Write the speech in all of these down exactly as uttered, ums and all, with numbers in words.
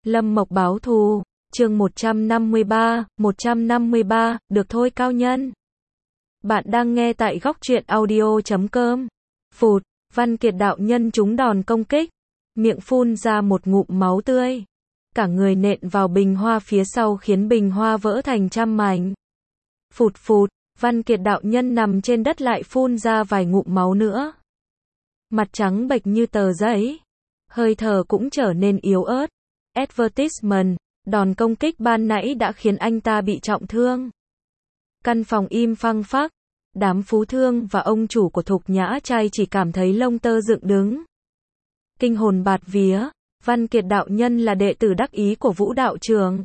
Lâm Mộc báo thù, chương một trăm năm mươi ba, một trăm năm mươi ba, được thôi cao nhân. Bạn đang nghe tại góc truyện audio chấm com. Phụt, Văn Kiệt đạo nhân trúng đòn công kích, miệng phun ra một ngụm máu tươi. Cả người nện vào bình hoa phía sau khiến bình hoa vỡ thành trăm mảnh. Phụt phụt, Văn Kiệt đạo nhân nằm trên đất lại phun ra vài ngụm máu nữa. Mặt trắng bệch như tờ giấy, hơi thở cũng trở nên yếu ớt. Advertisement, đòn công kích ban nãy đã khiến anh ta bị trọng thương. Căn phòng im phăng phắc, đám phú thương và ông chủ của Thục Nhã Trai chỉ cảm thấy lông tơ dựng đứng. Kinh hồn bạt vía, Văn Kiệt đạo nhân là đệ tử đắc ý của Vũ đạo trường.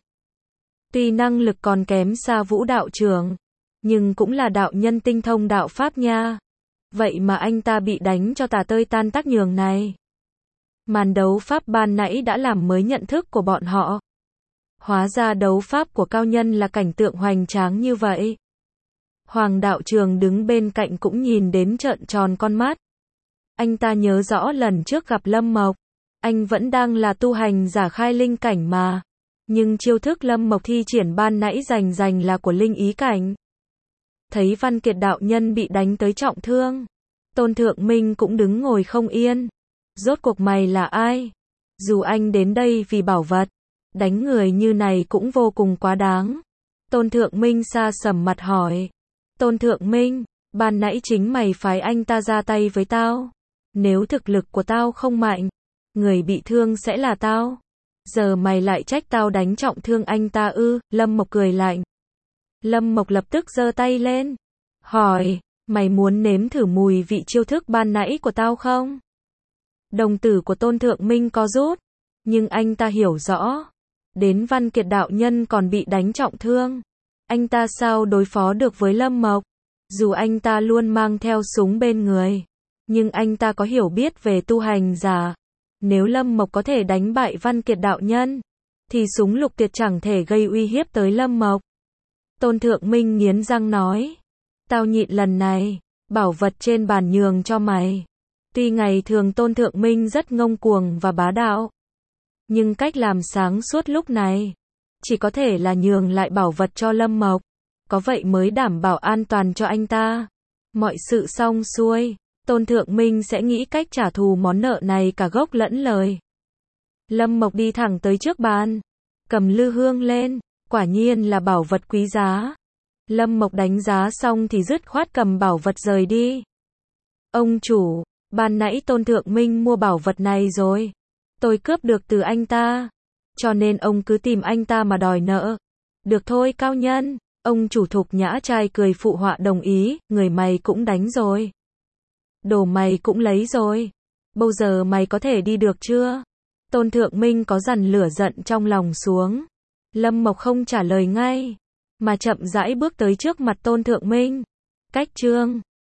Tuy năng lực còn kém xa Vũ đạo trường, nhưng cũng là đạo nhân tinh thông đạo pháp nha. Vậy mà anh ta bị đánh cho tả tơi tan tác nhường này. Màn đấu pháp ban nãy đã làm mới nhận thức của bọn họ. Hóa ra đấu pháp của cao nhân là cảnh tượng hoành tráng như vậy. Hoàng đạo trường đứng bên cạnh cũng nhìn đến trợn tròn con mắt. Anh ta nhớ rõ lần trước gặp Lâm Mộc, anh vẫn đang là tu hành giả khai linh cảnh mà. Nhưng chiêu thức Lâm Mộc thi triển ban nãy rành rành là của linh ý cảnh. Thấy Văn Kiệt đạo nhân bị đánh tới trọng thương, Tôn Thượng Minh cũng đứng ngồi không yên. Rốt cuộc mày là ai? Dù anh đến đây vì bảo vật, đánh người như này cũng vô cùng quá đáng. Tôn Thượng Minh sa sầm mặt hỏi. Tôn Thượng Minh, ban nãy chính mày phái anh ta ra tay với tao. Nếu thực lực của tao không mạnh, người bị thương sẽ là tao. Giờ mày lại trách tao đánh trọng thương anh ta ư? Lâm Mộc cười lạnh. Lâm Mộc lập tức giơ tay lên, hỏi, mày muốn nếm thử mùi vị chiêu thức ban nãy của tao không? Đồng tử của Tôn Thượng Minh co rút, nhưng anh ta hiểu rõ, đến Văn Kiệt đạo nhân còn bị đánh trọng thương, anh ta sao đối phó được với Lâm Mộc? Dù anh ta luôn mang theo súng bên người, nhưng anh ta có hiểu biết về tu hành giả. Nếu Lâm Mộc có thể đánh bại Văn Kiệt đạo nhân, thì súng lục tuyệt chẳng thể gây uy hiếp tới Lâm Mộc. Tôn Thượng Minh nghiến răng nói, tao nhịn lần này, bảo vật trên bàn nhường cho mày. Tuy ngày thường Tôn Thượng Minh rất ngông cuồng và bá đạo, nhưng cách làm sáng suốt lúc này, chỉ có thể là nhường lại bảo vật cho Lâm Mộc. Có vậy mới đảm bảo an toàn cho anh ta. Mọi sự xong xuôi, Tôn Thượng Minh sẽ nghĩ cách trả thù món nợ này cả gốc lẫn lời. Lâm Mộc đi thẳng tới trước bàn, cầm lư hương lên, quả nhiên là bảo vật quý giá. Lâm Mộc đánh giá xong thì dứt khoát cầm bảo vật rời đi. Ông chủ, ban nãy Tôn Thượng Minh mua bảo vật này rồi. Tôi cướp được từ anh ta. Cho nên ông cứ tìm anh ta mà đòi nợ. Được thôi cao nhân. Ông chủ Thục Nhã Trai cười phụ họa đồng ý. Người mày cũng đánh rồi. Đồ mày cũng lấy rồi. Bây giờ mày có thể đi được chưa? Tôn Thượng Minh có dằn lửa giận trong lòng xuống. Lâm Mộc không trả lời ngay, mà chậm rãi bước tới trước mặt Tôn Thượng Minh. Cách chương